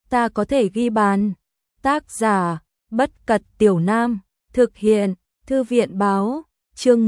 ta có thể ghi bàn. Tác giả, Bất Cật Tiểu Nam, thực hiện, Thư viện báo, chương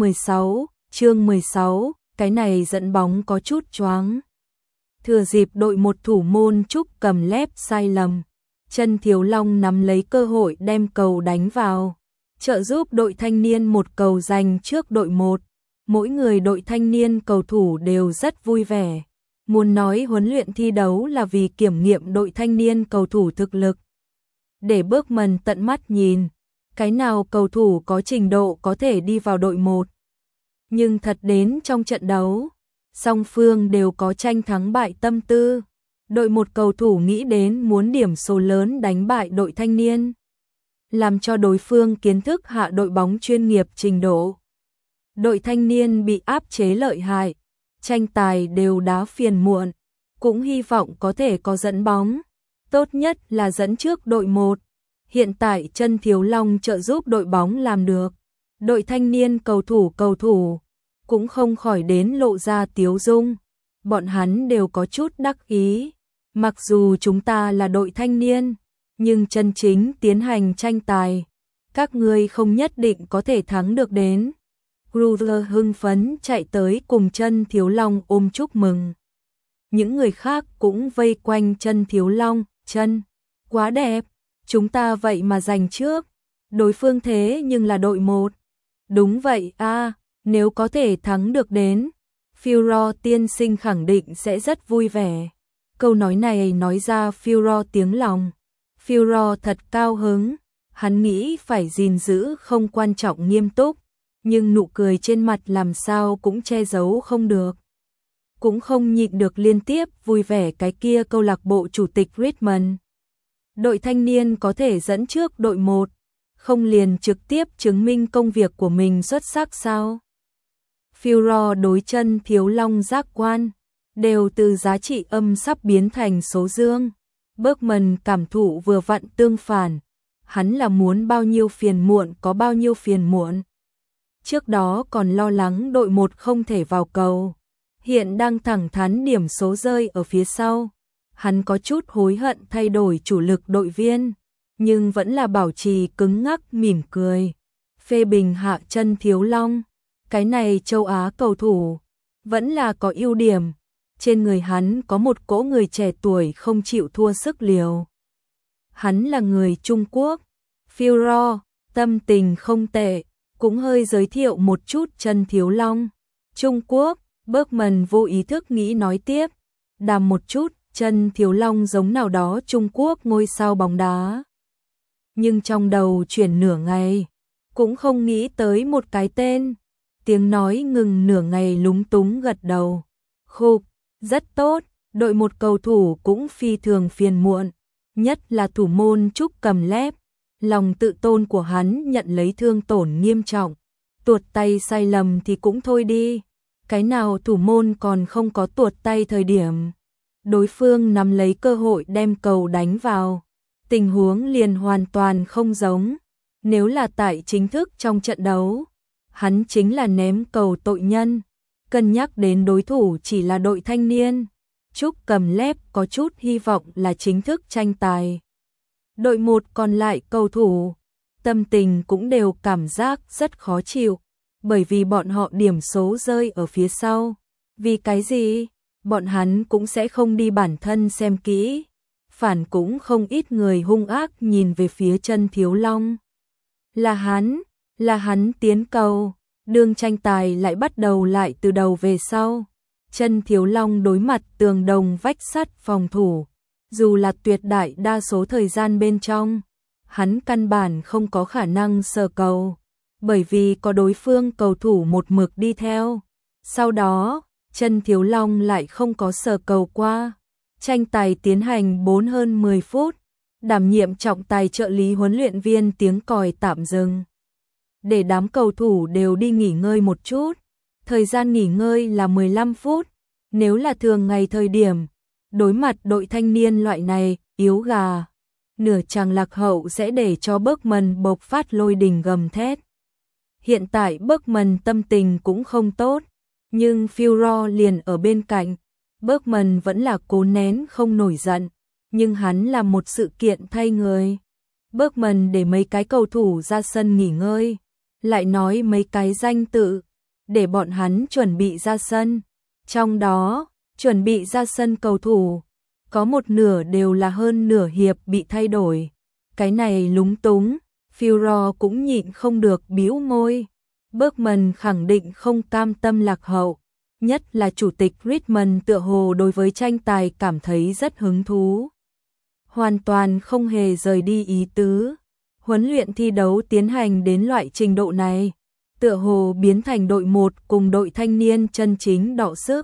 16, cái này dẫn bóng có chút choáng. Thừa dịp đội một thủ môn Trúc cầm lép sai lầm, Chân Thiếu Long nắm lấy cơ hội đem cầu đánh vào, trợ giúp đội thanh niên một cầu giành trước đội một. Mỗi người đội thanh niên cầu thủ đều rất vui vẻ. Muốn nói huấn luyện thi đấu là vì kiểm nghiệm đội thanh niên cầu thủ thực lực. Để Bergman tận mắt nhìn, cái nào cầu thủ có trình độ có thể đi vào đội một. Nhưng thật đến trong trận đấu, song phương đều có tranh thắng bại tâm tư. Đội một cầu thủ nghĩ đến muốn điểm số lớn đánh bại đội thanh niên, làm cho đối phương kiến thức hạ đội bóng chuyên nghiệp trình độ. Đội thanh niên bị áp chế lợi hại, tranh tài đều đá phiền muộn, cũng hy vọng có thể có dẫn bóng, tốt nhất là dẫn trước đội một. Hiện tại Chân Thiếu Long trợ giúp đội bóng làm được, đội thanh niên cầu thủ cũng không khỏi đến lộ ra tiếu dung, bọn hắn đều có chút đắc ý. Mặc dù chúng ta là đội thanh niên, nhưng chân chính tiến hành tranh tài, các ngươi không nhất định có thể thắng được đến. Kruger hưng phấn chạy tới cùng Chân Thiếu Long ôm chúc mừng. Những người khác cũng vây quanh Chân Thiếu Long, chân, quá đẹp, chúng ta vậy mà giành trước, đối phương thế nhưng là đội một. Đúng vậy a, nếu có thể thắng được đến, Führer tiên sinh khẳng định sẽ rất vui vẻ. Câu nói này nói ra Führer tiếng lòng. Führer thật cao hứng, hắn nghĩ phải gìn giữ không quan trọng nghiêm túc, nhưng nụ cười trên mặt làm sao cũng che giấu không được. Cũng không nhịn được liên tiếp vui vẻ cái kia câu lạc bộ chủ tịch Richmond. Đội thanh niên có thể dẫn trước đội một, không liền trực tiếp chứng minh công việc của mình xuất sắc sao? Führer đối Chân Thiếu Long giác quan đều từ giá trị âm sắp biến thành số dương. Bergman cảm thụ vừa vặn tương phản, hắn là muốn bao nhiêu phiền muộn có bao nhiêu phiền muộn. Trước đó còn lo lắng đội một không thể vào cầu, hiện đang thẳng thắn điểm số rơi ở phía sau. Hắn có chút hối hận thay đổi chủ lực đội viên, nhưng vẫn là bảo trì cứng ngắc mỉm cười. Phê bình hạ Chân Thiếu Long, cái này châu Á cầu thủ vẫn là có ưu điểm. Trên người hắn có một cỗ người trẻ tuổi không chịu thua sức liều. Hắn là người Trung Quốc. Führer, tâm tình không tệ, cũng hơi giới thiệu một chút Chân Thiếu Long. Trung Quốc, Bergman vô ý thức nghĩ nói tiếp. Đàm một chút, Chân Thiếu Long giống nào đó Trung Quốc ngôi sao bóng đá. Nhưng trong đầu chuyển nửa ngày, cũng không nghĩ tới một cái tên. Tiếng nói ngừng nửa ngày lúng túng gật đầu. Khục, rất tốt, đội một cầu thủ cũng phi thường phiền muộn, nhất là thủ môn Trúc cầm lép, lòng tự tôn của hắn nhận lấy thương tổn nghiêm trọng, tuột tay sai lầm thì cũng thôi đi, cái nào thủ môn còn không có tuột tay thời điểm. Đối phương nắm lấy cơ hội đem cầu đánh vào, tình huống liền hoàn toàn không giống, nếu là tại chính thức trong trận đấu, hắn chính là ném cầu tội nhân. Cân nhắc đến đối thủ chỉ là đội thanh niên, Trúc cầm lép có chút hy vọng là chính thức tranh tài. Đội một còn lại cầu thủ, tâm tình cũng đều cảm giác rất khó chịu, bởi vì bọn họ điểm số rơi ở phía sau. Vì cái gì? Bọn hắn cũng sẽ không đi bản thân xem kỹ, phản cũng không ít người hung ác nhìn về phía Chân Thiếu Long. Là hắn tiến cầu. Đường tranh tài lại bắt đầu lại từ đầu về sau. Chân Thiếu Long đối mặt tường đồng vách sắt phòng thủ, dù là tuyệt đại đa số thời gian bên trong, hắn căn bản không có khả năng sờ cầu, bởi vì có đối phương cầu thủ một mực đi theo. Sau đó, Chân Thiếu Long lại không có sờ cầu qua. Tranh tài tiến hành 4 hơn 10 phút, đảm nhiệm trọng tài trợ lý huấn luyện viên tiếng còi tạm dừng, để đám cầu thủ đều đi nghỉ ngơi một chút. Thời gian nghỉ ngơi là 15 phút. Nếu là thường ngày thời điểm, đối mặt đội thanh niên loại này, yếu gà, nửa chàng lạc hậu sẽ để cho Bergman bộc phát lôi đình gầm thét. Hiện tại Bergman tâm tình cũng không tốt, nhưng Führer liền ở bên cạnh, Bergman vẫn là cố nén không nổi giận. nhưng hắn là một sự kiện thay người. Bergman để mấy cái cầu thủ ra sân nghỉ ngơi, lại nói mấy cái danh tự, để bọn hắn chuẩn bị ra sân. Trong đó, chuẩn bị ra sân cầu thủ, có một nửa đều là hơn nửa hiệp bị thay đổi. Cái này lúng túng, Führer cũng nhịn không được bĩu môi. Bergman khẳng định không cam tâm lạc hậu, nhất là chủ tịch Riedman tựa hồ đối với tranh tài cảm thấy rất hứng thú. Hoàn toàn không hề rời đi ý tứ. Huấn luyện thi đấu tiến hành đến loại trình độ này, tựa hồ biến thành đội 1 cùng đội thanh niên chân chính đọ sức.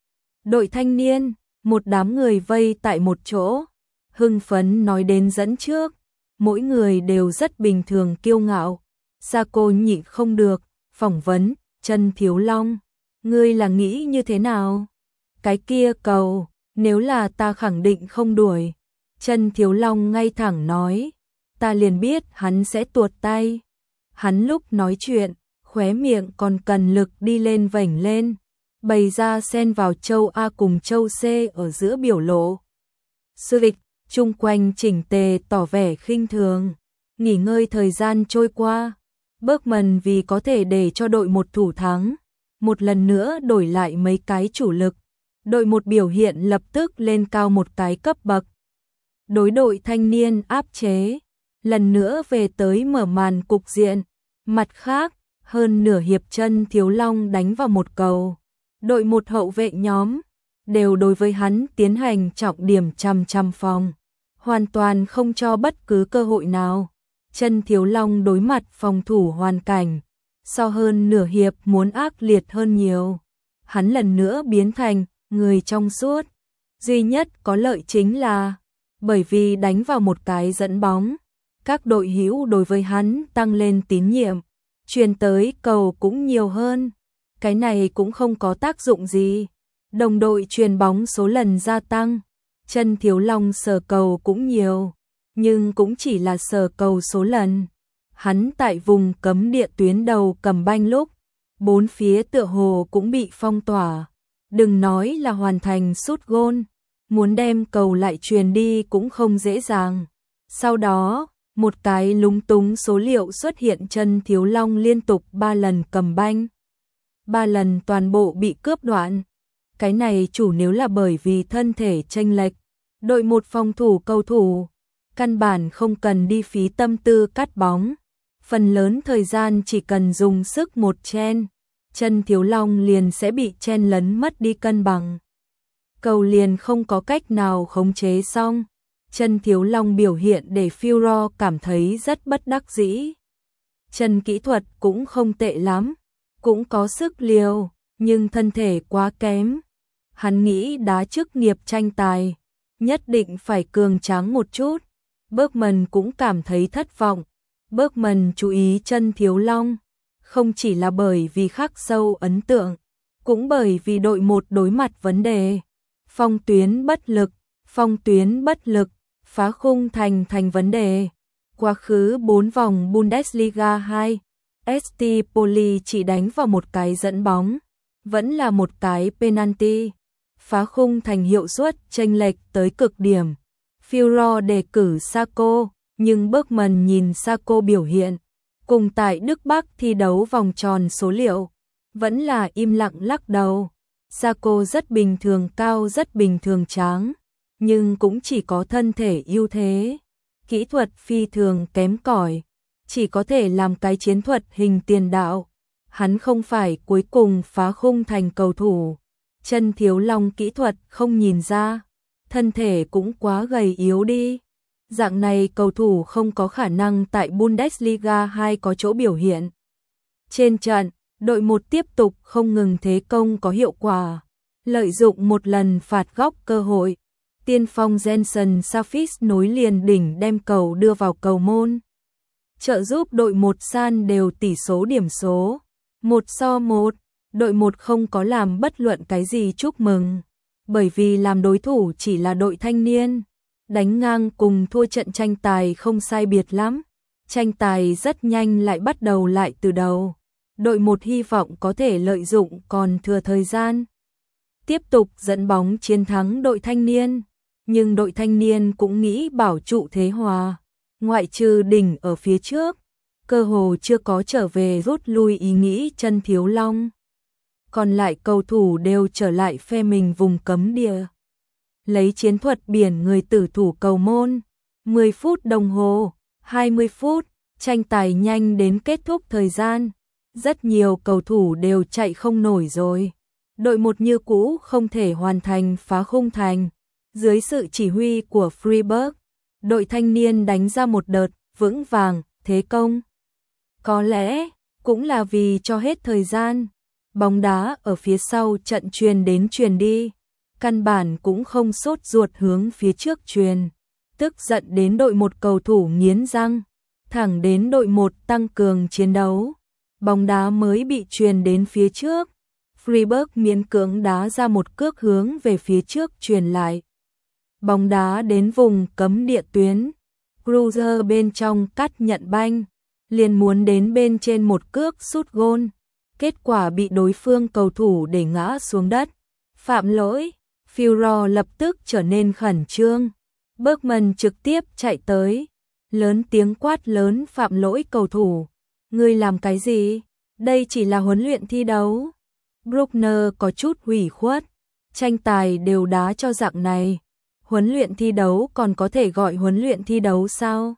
Đội thanh niên, một đám người vây tại một chỗ, hưng phấn nói đến dẫn trước, mỗi người đều rất bình thường kiêu ngạo. Sarko nhịn không được, phỏng vấn, Trần Thiếu Long, ngươi là nghĩ như thế nào? Cái kia cầu, nếu là ta khẳng định không đuổi. Trần Thiếu Long ngay thẳng nói, ta liền biết hắn sẽ tuột tay. Hắn lúc nói chuyện, khóe miệng còn cần lực đi lên vểnh lên, bày ra xen vào châu A cùng châu C ở giữa biểu lộ. Sư vịch, chung quanh chỉnh tề tỏ vẻ khinh thường. Nghỉ ngơi thời gian trôi qua, Bergman vì có thể để cho đội 1 thủ thắng, một lần nữa đổi lại mấy cái chủ lực. Đội 1 biểu hiện lập tức lên cao một cái cấp bậc. Đối đội thanh niên áp chế, lần nữa về tới mở màn cục diện. Mặt khác, hơn nửa hiệp Trần Thiếu Long đánh vào một cầu. Đội 1 hậu vệ nhóm đều đối với hắn tiến hành trọng điểm chằm phòng, hoàn toàn không cho bất cứ cơ hội nào. Trần Thiếu Long đối mặt phòng thủ hoàn cảnh, so hơn nửa hiệp muốn ác liệt hơn nhiều. Hắn lần nữa biến thành người trong suốt. Duy nhất có lợi chính là bởi vì đánh vào một cái dẫn bóng, các đội hữu đối với hắn tăng lên tín nhiệm, truyền tới cầu cũng nhiều hơn. Cái này cũng không có tác dụng gì. Đồng đội truyền bóng số lần gia tăng, Trần Thiếu Long sờ cầu cũng nhiều, nhưng cũng chỉ là sờ cầu số lần. Hắn tại vùng cấm địa tuyến đầu cầm banh lúc, bốn phía tựa hồ cũng bị phong tỏa. Đừng nói là hoàn thành sút gôn, muốn đem cầu lại truyền đi cũng không dễ dàng. Sau đó, một cái lúng túng số liệu xuất hiện, Trần Thiếu Long liên tục 3 lần cầm banh, 3 lần toàn bộ bị cướp đoạn. Cái này chủ nếu là bởi vì thân thể chênh lệch, đội 1 phòng thủ cầu thủ căn bản không cần đi phí tâm tư cắt bóng, phần lớn thời gian chỉ cần dùng sức một chen, Trần Thiếu Long liền sẽ bị chen lấn mất đi cân bằng. Cầu liền không có cách nào khống chế xong. Trần Thiếu Long biểu hiện để Führer cảm thấy rất bất đắc dĩ. Trần kỹ thuật cũng không tệ lắm, cũng có sức liều, nhưng thân thể quá kém. Hắn nghĩ đá chức nghiệp tranh tài, nhất định phải cường tráng một chút. Bergman cũng cảm thấy thất vọng. Bergman chú ý Trần Thiếu Long, không chỉ là bởi vì khắc sâu ấn tượng, cũng bởi vì đội 1 đối mặt vấn đề. Phong tuyến bất lực, phá khung thành vấn đề. Quá khứ 4 vòng Bundesliga 2, ST Poli chỉ đánh vào một cái dẫn bóng, vẫn là một cái penalty. Phá khung thành hiệu suất chênh lệch tới cực điểm. Führer đề cử Sarko, nhưng Bergman nhìn Sarko biểu hiện, cùng tại Đức Bắc thi đấu vòng tròn số liệu, vẫn là im lặng lắc đầu. Sarko rất bình thường cao, rất bình thường tráng, nhưng cũng chỉ có thân thể ưu thế, kỹ thuật phi thường kém cỏi, chỉ có thể làm cái chiến thuật hình tiền đạo. Hắn không phải cuối cùng phá khung thành cầu thủ. Trần Thiếu Long kỹ thuật không nhìn ra, thân thể cũng quá gầy yếu đi. Dạng này cầu thủ không có khả năng tại Bundesliga 2 có chỗ biểu hiện. Trên trận, đội 1 tiếp tục không ngừng thế công có hiệu quả, lợi dụng một lần phạt góc cơ hội. Tiên phong Jensen Safis nối liền đỉnh đem cầu đưa vào cầu môn, trợ giúp đội 1 san đều tỷ số điểm số 1-1. Đội 1 không có làm bất luận cái gì chúc mừng, bởi vì làm đối thủ chỉ là đội thanh niên. Đánh ngang cùng thua trận tranh tài không sai biệt lắm. Tranh tài rất nhanh lại bắt đầu lại từ đầu. Đội 1 hy vọng có thể lợi dụng còn thừa thời gian, tiếp tục dẫn bóng chiến thắng đội thanh niên. nhưng đội thanh niên cũng nghĩ bảo trụ thế hòa. Ngoại trừ đỉnh ở phía trước, cơ hồ chưa có trở về rút lui ý nghĩ Chân Thiếu Long. Còn lại cầu thủ đều trở lại phe mình vùng cấm địa. Lấy chiến thuật biển người tử thủ cầu môn, 10 phút đồng hồ, 20 phút, tranh tài nhanh đến kết thúc thời gian. Rất nhiều cầu thủ đều chạy không nổi rồi. Đội một như cũ không thể hoàn thành phá khung thành. Dưới sự chỉ huy của Freiburg, đội thanh niên đánh ra một đợt vững vàng thế công. Có lẽ cũng là vì cho hết thời gian, bóng đá ở phía sau trận truyền đến truyền đi, căn bản cũng không sốt ruột hướng phía trước truyền, tức giận đến đội một cầu thủ nghiến răng, thẳng đến đội một tăng cường chiến đấu, bóng đá mới bị truyền đến phía trước. Freiburg miễn cưỡng đá ra một cước hướng về phía trước truyền lại. Bóng đá đến vùng cấm địa tuyến, Cruiser bên trong cắt nhận banh, liền muốn đến bên trên một cước sút gôn, kết quả bị đối phương cầu thủ để ngã xuống đất. Phạm lỗi, Führer lập tức trở nên khẩn trương. Bergman trực tiếp chạy tới, lớn tiếng quát lớn phạm lỗi cầu thủ. Ngươi làm cái gì? Đây chỉ là huấn luyện thi đấu. Bruckner có chút hủy khuất, tranh tài đều đá cho dạng này. Huấn luyện thi đấu còn có thể gọi huấn luyện thi đấu sao?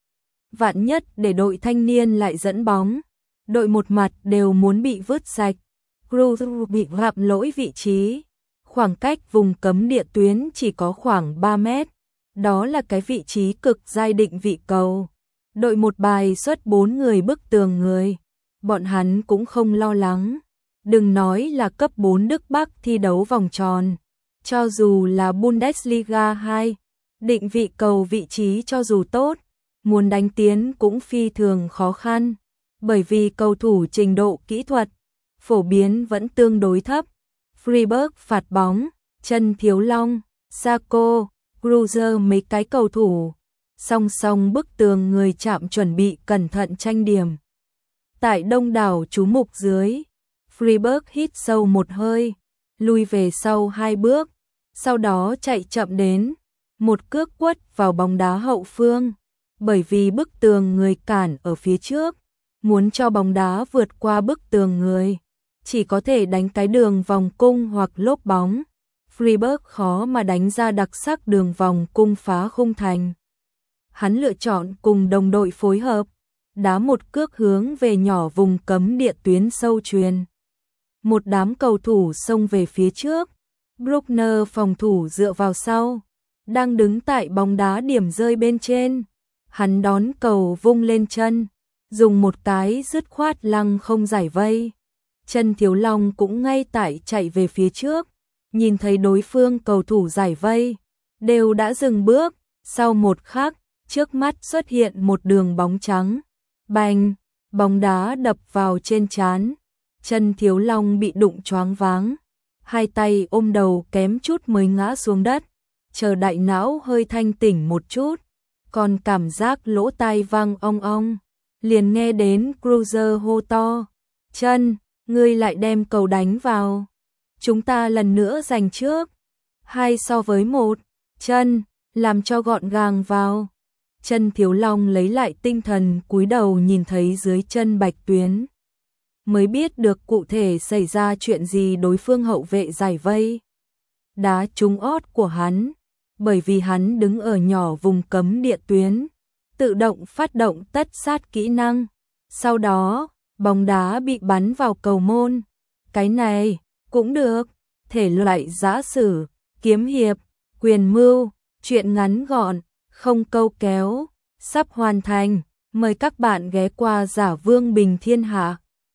Vạn nhất để đội thanh niên lại dẫn bóng, đội một mặt đều muốn bị vứt sạch. Cruz bị phạm lỗi vị trí, khoảng cách vùng cấm địa tuyến chỉ có khoảng 3 mét, đó là cái vị trí cực giai định vị cầu. Đội một bài xuất 4 người bức tường người, bọn hắn cũng không lo lắng. Đừng nói là cấp 4 Đức Bắc thi đấu vòng tròn, cho dù là Bundesliga 2, định vị cầu vị trí cho dù tốt, muốn đánh tiến cũng phi thường khó khăn, bởi vì cầu thủ trình độ kỹ thuật phổ biến vẫn tương đối thấp. Freiburg phạt bóng, Chân Thiếu Long, Sako, Cruiser mấy cái cầu thủ, song song bức tường người chạm chuẩn bị cẩn thận tranh điểm. Tại đông đảo chú mục dưới, Freiburg hít sâu một hơi, lui về sau 2 bước, sau đó chạy chậm đến, một cước quất vào bóng đá hậu phương, bởi vì bức tường người cản ở phía trước, muốn cho bóng đá vượt qua bức tường người, chỉ có thể đánh cái đường vòng cung hoặc lốp bóng. Freiburg khó mà đánh ra đặc sắc đường vòng cung phá khung thành. Hắn lựa chọn cùng đồng đội phối hợp, đá một cước hướng về nhỏ vùng cấm địa tuyến sâu truyền. Một đám cầu thủ xông về phía trước, Bruckner phòng thủ dựa vào sau, đang đứng tại bóng đá điểm rơi bên trên. Hắn đón cầu vung lên chân, dùng một cái dứt khoát lăng không giải vây. Chân Thiếu Long cũng ngay tại chạy về phía trước, nhìn thấy đối phương cầu thủ giải vây, đều đã dừng bước, sau một khắc, trước mắt xuất hiện một đường bóng trắng. Bành, bóng đá đập vào trên trán. Chân Thiếu Long bị đụng choáng váng, hai tay ôm đầu kém chút mới ngã xuống đất, chờ đại não hơi thanh tỉnh một chút, còn cảm giác lỗ tai vang ong ong, liền nghe đến Cruiser hô to, Chân, ngươi lại đem cầu đánh vào, chúng ta lần nữa giành trước, 2-1, Chân, làm cho gọn gàng vào. Chân Thiếu Long lấy lại tinh thần cúi đầu nhìn thấy dưới chân Bạch Tuyến, mới biết được cụ thể xảy ra chuyện gì. Đối phương hậu vệ giải vây, đá trúng ót của hắn, bởi vì hắn đứng ở nhỏ vùng cấm địa tuyến, tự động phát động tất sát kỹ năng, sau đó bóng đá bị bắn vào cầu môn. Cái này cũng được, thể loại giã sử, kiếm hiệp, quyền mưu, truyện ngắn gọn, không câu kéo, sắp hoàn thành. Mời các bạn ghé qua Giả Vương Bình Thiên Hạ.